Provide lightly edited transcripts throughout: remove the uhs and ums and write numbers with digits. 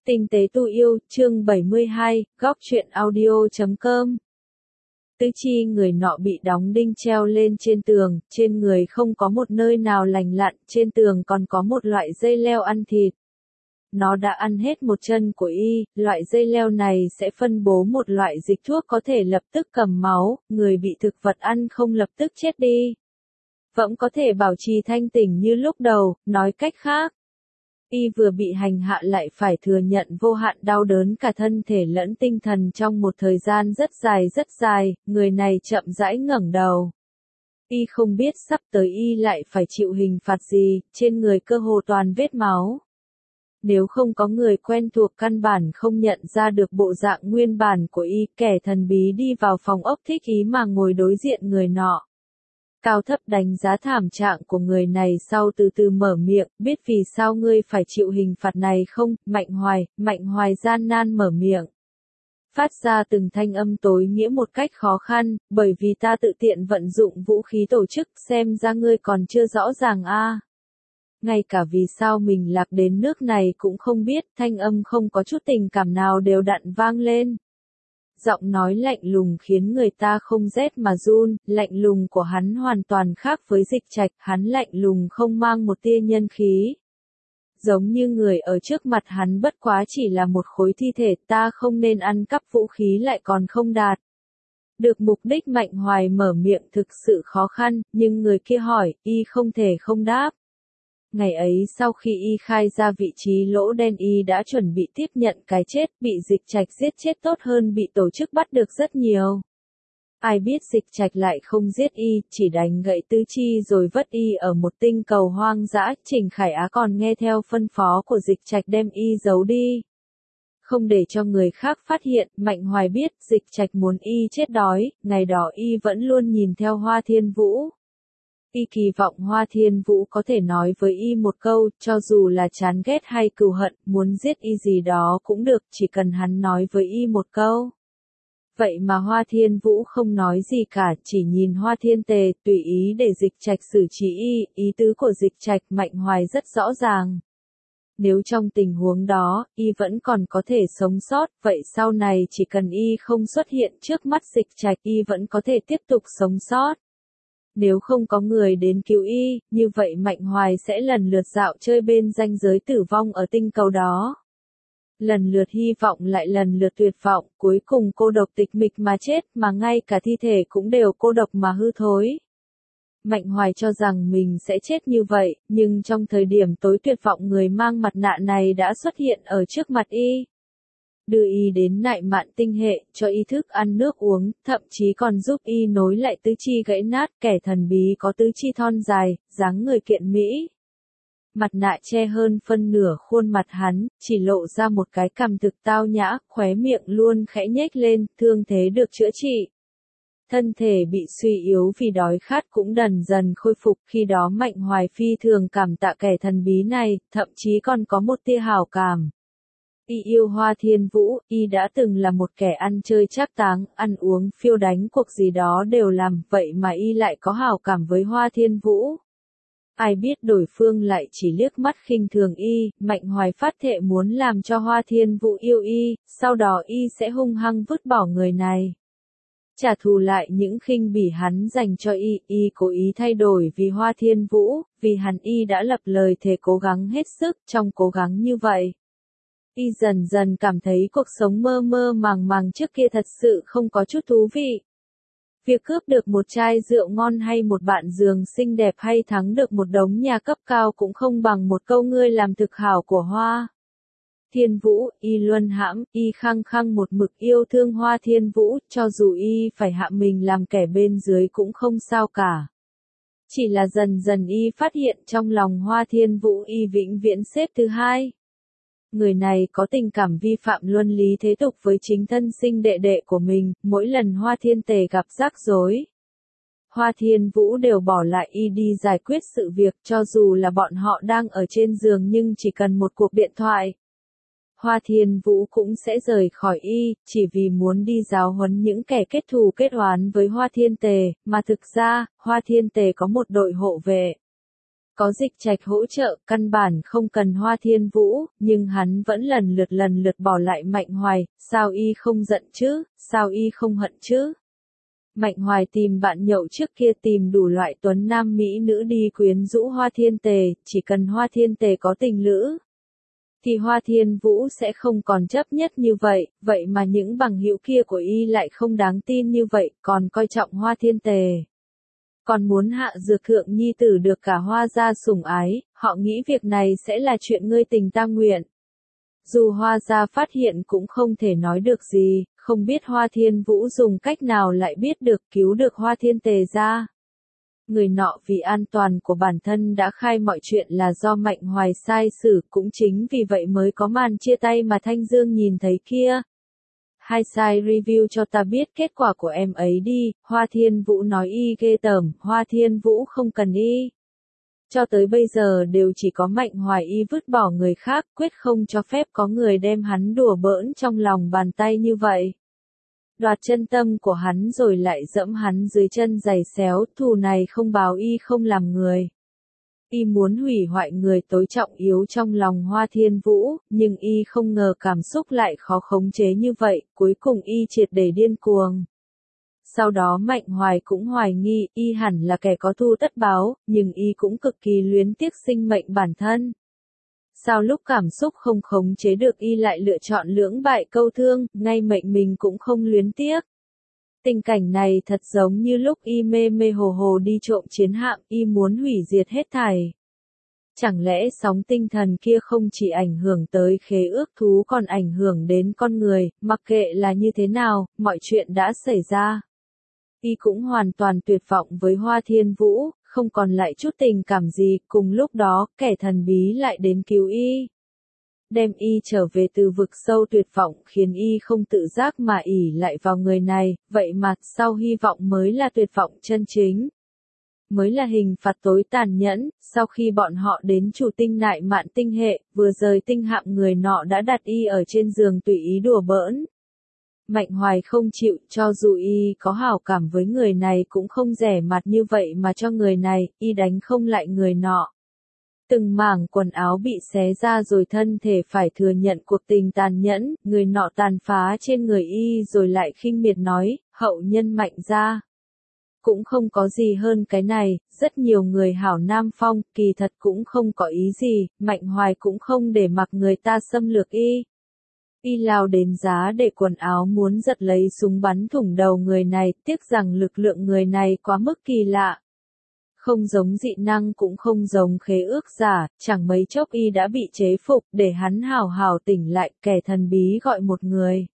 Tinh tế tu yêu, chương 72, góc truyện audio.com. Tứ chi người nọ bị đóng đinh treo lên trên tường, trên người không có một nơi nào lành lặn, trên tường còn có một loại dây leo ăn thịt. Nó đã ăn hết một chân của y, loại dây leo này sẽ phân bố một loại dịch thuốc có thể lập tức cầm máu, người bị thực vật ăn không lập tức chết đi. Vẫn có thể bảo trì thanh tỉnh như lúc đầu, nói cách khác. Y vừa bị hành hạ lại phải thừa nhận vô hạn đau đớn cả thân thể lẫn tinh thần trong một thời gian rất dài, người này chậm rãi ngẩng đầu. Y không biết sắp tới y lại phải chịu hình phạt gì, trên người cơ hồ toàn vết máu. Nếu không có người quen thuộc căn bản không nhận ra được bộ dạng nguyên bản của y, kẻ thần bí đi vào phòng ốc thích ý mà ngồi đối diện người nọ. Cao thấp đánh giá thảm trạng của người này sau từ từ mở miệng, biết vì sao ngươi phải chịu hình phạt này không, Mạnh Hoài gian nan mở miệng. Phát ra từng thanh âm tối nghĩa một cách khó khăn, bởi vì ta tự tiện vận dụng vũ khí tổ chức, xem ra ngươi còn chưa rõ ràng a. Ngay cả vì sao mình lạc đến nước này cũng không biết, thanh âm không có chút tình cảm nào đều đặn vang lên. Giọng nói lạnh lùng khiến người ta không rét mà run, lạnh lùng của hắn hoàn toàn khác với Dịch Trạch, hắn lạnh lùng không mang một tia nhân khí. Giống như người ở trước mặt hắn bất quá chỉ là một khối thi thể, ta không nên ăn cắp vũ khí lại còn không đạt được mục đích. Mạnh Hoài mở miệng thực sự khó khăn, nhưng người kia hỏi, y không thể không đáp. Ngày ấy sau khi y khai ra vị trí lỗ đen y đã chuẩn bị tiếp nhận cái chết, bị Dịch Trạch giết chết tốt hơn bị tổ chức bắt được rất nhiều. Ai biết Dịch Trạch lại không giết y, chỉ đánh gãy tứ chi rồi vất y ở một tinh cầu hoang dã. Trình Khải Á còn nghe theo phân phó của Dịch Trạch đem y giấu đi. Không để cho người khác phát hiện, Mạnh Hoài biết Dịch Trạch muốn y chết đói, ngày đó y vẫn luôn nhìn theo Hoa Thiên Vũ. Y kỳ vọng Hoa Thiên Vũ có thể nói với y một câu, cho dù là chán ghét hay cừu hận, muốn giết y gì đó cũng được, chỉ cần hắn nói với y một câu. Vậy mà Hoa Thiên Vũ không nói gì cả, chỉ nhìn Hoa Thiên Tề, tùy ý để Dịch Trạch xử trí y, ý tứ của Dịch Trạch Mạnh Hoài rất rõ ràng. Nếu trong tình huống đó, y vẫn còn có thể sống sót, vậy sau này chỉ cần y không xuất hiện trước mắt Dịch Trạch, y vẫn có thể tiếp tục sống sót. Nếu không có người đến cứu y, như vậy Mạnh Hoài sẽ lần lượt dạo chơi bên ranh giới tử vong ở tinh cầu đó. Lần lượt hy vọng lại lần lượt tuyệt vọng, cuối cùng cô độc tịch mịch mà chết, mà ngay cả thi thể cũng đều cô độc mà hư thối. Mạnh Hoài cho rằng mình sẽ chết như vậy, nhưng trong thời điểm tối tuyệt vọng người mang mặt nạ này đã xuất hiện ở trước mặt y. Đưa y đến nại mạn tinh hệ, cho y thức ăn nước uống, thậm chí còn giúp y nối lại tứ chi gãy nát, kẻ thần bí có tứ chi thon dài, dáng người kiện mỹ. Mặt nạ che hơn phân nửa khuôn mặt hắn, chỉ lộ ra một cái cằm thực tao nhã, khóe miệng luôn khẽ nhếch lên, thương thế được chữa trị. Thân thể bị suy yếu vì đói khát cũng dần dần khôi phục, khi đó Mạnh Hoài phi thường cảm tạ kẻ thần bí này, thậm chí còn có một tia hảo cảm. Y yêu Hoa Thiên Vũ, y đã từng là một kẻ ăn chơi trác táng, ăn uống phiêu đánh cuộc gì đó đều làm, vậy mà y lại có hảo cảm với Hoa Thiên Vũ. Ai biết đối phương lại chỉ liếc mắt khinh thường y, Mạnh Hoài phát thệ muốn làm cho Hoa Thiên Vũ yêu y, sau đó y sẽ hung hăng vứt bỏ người này. Trả thù lại những khinh bỉ hắn dành cho y cố ý thay đổi vì Hoa Thiên Vũ, vì hắn y đã lập lời thề cố gắng hết sức, trong cố gắng như vậy. Y dần dần cảm thấy cuộc sống mơ mơ màng trước kia thật sự không có chút thú vị. Việc cướp được một chai rượu ngon hay một bạn giường xinh đẹp hay thắng được một đống nhà cấp cao cũng không bằng một câu ngươi làm thực hảo của Hoa Thiên Vũ. Y luân hãm, y khăng khăng một mực yêu thương Hoa Thiên Vũ, cho dù y phải hạ mình làm kẻ bên dưới cũng không sao cả. Chỉ là dần dần y phát hiện trong lòng Hoa Thiên Vũ y vĩnh viễn xếp thứ hai. Người này có tình cảm vi phạm luân lý thế tục với chính thân sinh đệ đệ của mình, mỗi lần Hoa Thiên Tề gặp rắc rối. Hoa Thiên Vũ đều bỏ lại y đi giải quyết sự việc, cho dù là bọn họ đang ở trên giường nhưng chỉ cần một cuộc điện thoại. Hoa Thiên Vũ cũng sẽ rời khỏi y, chỉ vì muốn đi giáo huấn những kẻ kết thù kết oán với Hoa Thiên Tề, mà thực ra, Hoa Thiên Tề có một đội hộ vệ. Có Dịch Trạch hỗ trợ, căn bản không cần Hoa Thiên Vũ, nhưng hắn vẫn lần lượt bỏ lại Mạnh Hoài, sao y không giận chứ, sao y không hận chứ? Mạnh Hoài tìm bạn nhậu trước kia tìm đủ loại tuấn nam mỹ nữ đi quyến rũ Hoa Thiên Tề, chỉ cần Hoa Thiên Tề có tình lữ, thì Hoa Thiên Vũ sẽ không còn chấp nhất như vậy, vậy mà những bằng hữu kia của y lại không đáng tin như vậy, còn coi trọng Hoa Thiên Tề. Còn muốn hạ dược thượng nhi tử được cả Hoa gia sủng ái, họ nghĩ việc này sẽ là chuyện ngươi tình ta nguyện. Dù Hoa gia phát hiện cũng không thể nói được gì, không biết Hoa Thiên Vũ dùng cách nào lại biết được cứu được Hoa Thiên Tề ra. Người nọ vì an toàn của bản thân đã khai mọi chuyện là do Mạnh Hoài sai xử, cũng chính vì vậy mới có màn chia tay mà Thanh Dương nhìn thấy kia. Hai sai review cho ta biết kết quả của em ấy đi, Hoa Thiên Vũ nói y ghê tởm, Hoa Thiên Vũ không cần y. Cho tới bây giờ đều chỉ có Mạnh Hoài y vứt bỏ người khác, quyết không cho phép có người đem hắn đùa bỡn trong lòng bàn tay như vậy. Đoạt chân tâm của hắn rồi lại dẫm hắn dưới chân giày xéo, thù này không báo y không làm người. Y muốn hủy hoại người tối trọng yếu trong lòng Hoa Thiên Vũ, nhưng y không ngờ cảm xúc lại khó khống chế như vậy, cuối cùng y triệt để điên cuồng. Sau đó Mạnh Hoài cũng hoài nghi, y hẳn là kẻ có thù tất báo, nhưng y cũng cực kỳ luyến tiếc sinh mệnh bản thân. Sao lúc cảm xúc không khống chế được y lại lựa chọn lưỡng bại câu thương, ngay mệnh mình cũng không luyến tiếc. Tình cảnh này thật giống như lúc y mê mê hồ hồ đi trộm chiến hạm, y muốn hủy diệt hết thảy. Chẳng lẽ sóng tinh thần kia không chỉ ảnh hưởng tới khế ước thú còn ảnh hưởng đến con người, mặc kệ là như thế nào, mọi chuyện đã xảy ra. Y cũng hoàn toàn tuyệt vọng với Hoa Thiên Vũ, không còn lại chút tình cảm gì, cùng lúc đó, kẻ thần bí lại đến cứu y. Đem y trở về từ vực sâu tuyệt vọng khiến y không tự giác mà ỷ lại vào người này, vậy mà, sau hy vọng mới là tuyệt vọng chân chính. Mới là hình phạt tối tàn nhẫn, sau khi bọn họ đến chủ tinh nại mạn tinh hệ, vừa rời tinh hạm người nọ đã đặt y ở trên giường tùy ý đùa bỡn. Mạnh Hoài không chịu, cho dù y có hảo cảm với người này cũng không rẻ mặt như vậy mà cho người này, y đánh không lại người nọ. Từng mảng quần áo bị xé ra rồi thân thể phải thừa nhận cuộc tình tàn nhẫn, người nọ tàn phá trên người y rồi lại khinh miệt nói, hậu nhân Mạnh gia. Cũng không có gì hơn cái này, rất nhiều người hảo Nam Phong, kỳ thật cũng không có ý gì, Mạnh Hoài cũng không để mặc người ta xâm lược y. Y lao đến giá để quần áo muốn giật lấy súng bắn thủng đầu người này, tiếc rằng lực lượng người này quá mức kỳ lạ. Không giống dị năng cũng không giống khế ước giả, chẳng mấy chốc y đã bị chế phục, để hắn hào hào tỉnh lại, kẻ thần bí gọi một người.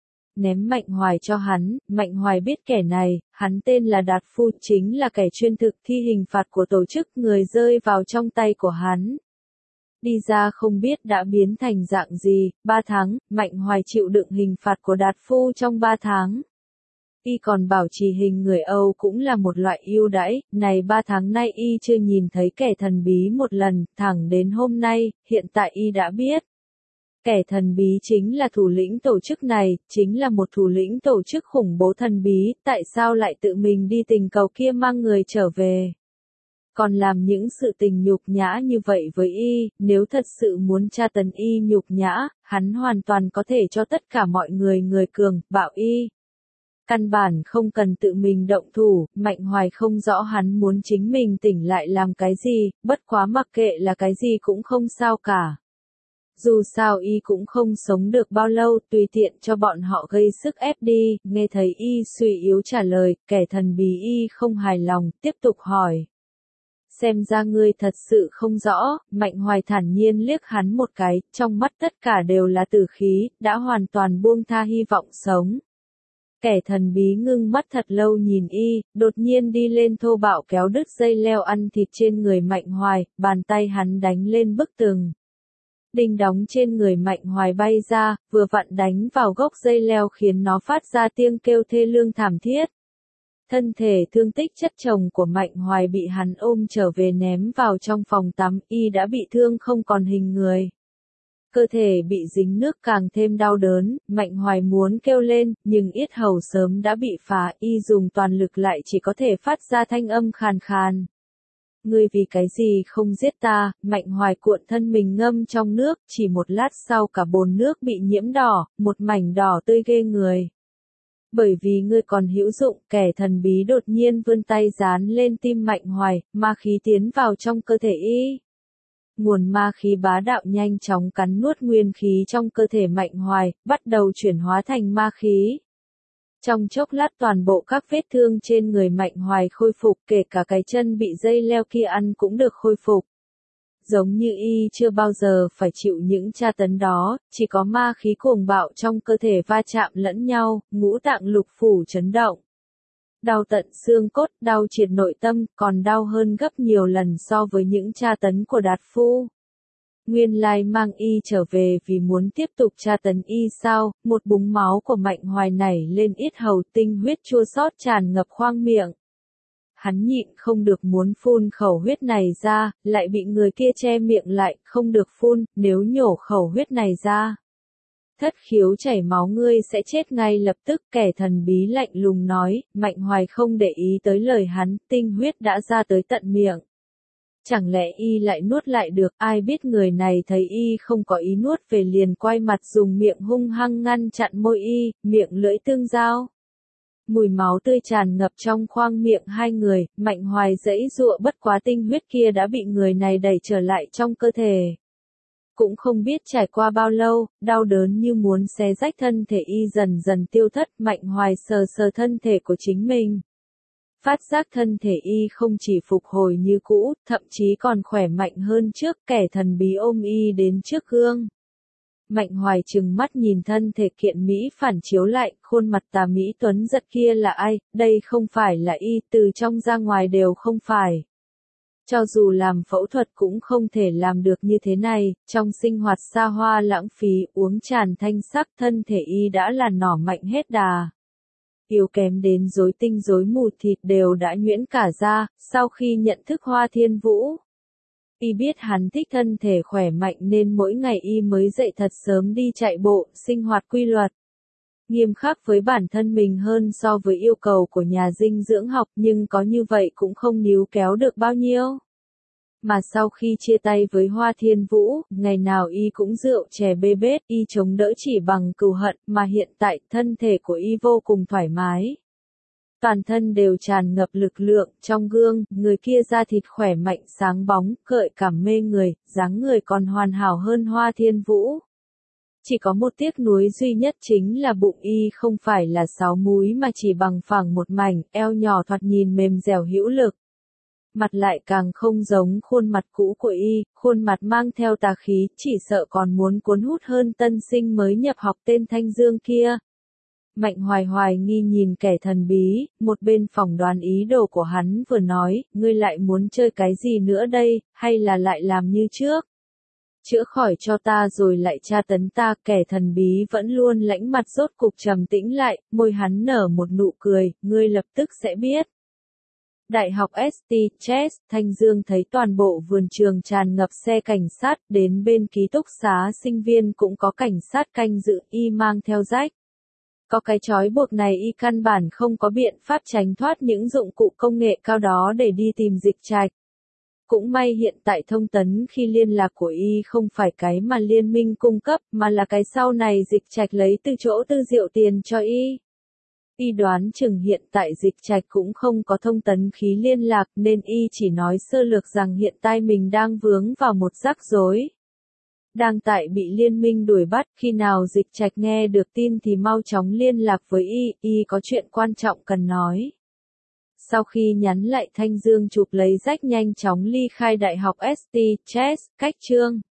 Ném Mạnh Hoài cho hắn, Mạnh Hoài biết kẻ này, hắn tên là Đạt Phu, chính là kẻ chuyên thực thi hình phạt của tổ chức, người rơi vào trong tay của hắn. Đi ra không biết đã biến thành dạng gì, 3 tháng, Mạnh Hoài chịu đựng hình phạt của Đạt Phu trong 3 tháng. Y còn bảo trì hình người Âu cũng là một loại ưu đãi, này 3 tháng nay y chưa nhìn thấy kẻ thần bí một lần, thẳng đến hôm nay, hiện tại y đã biết. Kẻ thần bí chính là thủ lĩnh tổ chức này, chính là một thủ lĩnh tổ chức khủng bố thần bí, tại sao lại tự mình đi tình cầu kia mang người trở về. Còn làm những sự tình nhục nhã như vậy với y, nếu thật sự muốn tra tấn y nhục nhã, hắn hoàn toàn có thể cho tất cả mọi người người cường, bạo y. Căn bản không cần tự mình động thủ, Mạnh Hoài không rõ hắn muốn chính mình tỉnh lại làm cái gì, bất quá mặc kệ là cái gì cũng không sao cả. Dù sao y cũng không sống được bao lâu, tùy tiện cho bọn họ gây sức ép đi, nghe thấy y suy yếu trả lời, kẻ thần bí y không hài lòng, tiếp tục hỏi. Xem ra ngươi thật sự không rõ, Mạnh Hoài thản nhiên liếc hắn một cái, trong mắt tất cả đều là tử khí, đã hoàn toàn buông tha hy vọng sống. Kẻ thần bí ngưng mắt thật lâu nhìn y, đột nhiên đi lên thô bạo kéo đứt dây leo ăn thịt trên người Mạnh Hoài, bàn tay hắn đánh lên bức tường. Đinh đóng trên người Mạnh Hoài bay ra, vừa vặn đánh vào gốc dây leo khiến nó phát ra tiếng kêu thê lương thảm thiết. Thân thể thương tích chất chồng của Mạnh Hoài bị hắn ôm trở về ném vào trong phòng tắm, y đã bị thương không còn hình người. Cơ thể bị dính nước càng thêm đau đớn, Mạnh Hoài muốn kêu lên, nhưng yết hầu sớm đã bị phá, y dùng toàn lực lại chỉ có thể phát ra thanh âm khàn khàn. Ngươi vì cái gì không giết ta, Mạnh Hoài cuộn thân mình ngâm trong nước, chỉ một lát sau cả bồn nước bị nhiễm đỏ, một mảnh đỏ tươi ghê người. Bởi vì ngươi còn hữu dụng, kẻ thần bí đột nhiên vươn tay dán lên tim Mạnh Hoài, ma khí tiến vào trong cơ thể y. Nguồn ma khí bá đạo nhanh chóng cắn nuốt nguyên khí trong cơ thể Mạnh Hoài, bắt đầu chuyển hóa thành ma khí. Trong chốc lát toàn bộ các vết thương trên người Mạnh Hoài khôi phục, kể cả cái chân bị dây leo kia ăn cũng được khôi phục. Giống như y chưa bao giờ phải chịu những tra tấn đó, chỉ có ma khí cuồng bạo trong cơ thể va chạm lẫn nhau, ngũ tạng lục phủ chấn động. Đau tận xương cốt, đau triệt nội tâm, còn đau hơn gấp nhiều lần so với những tra tấn của Đạt Phu. Nguyên lai mang y trở về vì muốn tiếp tục tra tấn y sao, một búng máu của Mạnh Hoài nảy lên yết hầu, tinh huyết chua xót tràn ngập khoang miệng. Hắn nhịn không được muốn phun khẩu huyết này ra, lại bị người kia che miệng lại, không được phun, nếu nhổ khẩu huyết này ra. Thất khiếu chảy máu ngươi sẽ chết ngay lập tức, kẻ thần bí lạnh lùng nói. Mạnh Hoài không để ý tới lời hắn, tinh huyết đã ra tới tận miệng. Chẳng lẽ y lại nuốt lại được, ai biết người này thấy y không có ý nuốt về liền quay mặt dùng miệng hung hăng ngăn chặn môi y, miệng lưỡi tương giao. Mùi máu tươi tràn ngập trong khoang miệng hai người, Mạnh Hoài giãy giụa bất quá tinh huyết kia đã bị người này đẩy trở lại trong cơ thể. Cũng không biết trải qua bao lâu, đau đớn như muốn xé rách thân thể y dần dần tiêu thất, Mạnh Hoài sờ sờ thân thể của chính mình. Phát giác thân thể y không chỉ phục hồi như cũ, thậm chí còn khỏe mạnh hơn trước, kẻ thần bí ôm y đến trước gương. Mạnh Hoài trừng mắt nhìn thân thể kiện Mỹ phản chiếu lại, khuôn mặt tà Mỹ tuấn giật kia là ai, đây không phải là y, từ trong ra ngoài đều không phải. Cho dù làm phẫu thuật cũng không thể làm được như thế này, trong sinh hoạt xa hoa lãng phí, uống tràn thanh sắc, thân thể y đã là nỏ mạnh hết đà. Yếu kém đến rối tinh rối mù, thịt đều đã nhuyễn cả ra, sau khi nhận thức Hoa Thiên Vũ. Y biết hắn thích thân thể khỏe mạnh nên mỗi ngày y mới dậy thật sớm đi chạy bộ, sinh hoạt quy luật. Nghiêm khắc với bản thân mình hơn so với yêu cầu của nhà dinh dưỡng học, nhưng có như vậy cũng không níu kéo được bao nhiêu. Mà sau khi chia tay với Hoa Thiên Vũ, ngày nào y cũng rượu chè bê bết, y chống đỡ chỉ bằng cừu hận, mà hiện tại thân thể của y vô cùng thoải mái. Toàn thân đều tràn ngập lực lượng, trong gương, người kia da thịt khỏe mạnh sáng bóng, gợi cảm mê người, dáng người còn hoàn hảo hơn Hoa Thiên Vũ. Chỉ có một tiếc nuối duy nhất chính là bụng y không phải là 6 múi mà chỉ bằng phẳng một mảnh, eo nhỏ thoạt nhìn mềm dẻo hữu lực. Mặt lại càng không giống khuôn mặt cũ của y, khuôn mặt mang theo tà khí, chỉ sợ còn muốn cuốn hút hơn tân sinh mới nhập học tên Thanh Dương kia. Mạnh Hoài hoài nghi nhìn kẻ thần bí, một bên phỏng đoán ý đồ của hắn vừa nói, ngươi lại muốn chơi cái gì nữa đây, hay là lại làm như trước? Chữa khỏi cho ta rồi lại tra tấn ta, kẻ thần bí vẫn luôn lãnh mặt rốt cục trầm tĩnh lại, môi hắn nở một nụ cười, ngươi lập tức sẽ biết. Đại học St. Chess, Thanh Dương thấy toàn bộ vườn trường tràn ngập xe cảnh sát, đến bên ký túc xá sinh viên cũng có cảnh sát canh giữ, y mang theo rách. Có cái trói buộc này y căn bản không có biện pháp tránh thoát những dụng cụ công nghệ cao đó để đi tìm Dịch Trạch. Cũng may hiện tại thông tấn khi liên lạc của y không phải cái mà liên minh cung cấp, mà là cái sau này Dịch Trạch lấy từ chỗ Tư Diệu tiền cho y. Y đoán chừng hiện tại Dịch Trạch cũng không có thông tấn khí liên lạc nên y chỉ nói sơ lược rằng hiện tại mình đang vướng vào một rắc rối. Đang tại bị liên minh đuổi bắt, khi nào Dịch Trạch nghe được tin thì mau chóng liên lạc với y có chuyện quan trọng cần nói. Sau khi nhắn lại Thanh Dương chụp lấy rách nhanh chóng ly khai Đại học St. Chess, cách chương.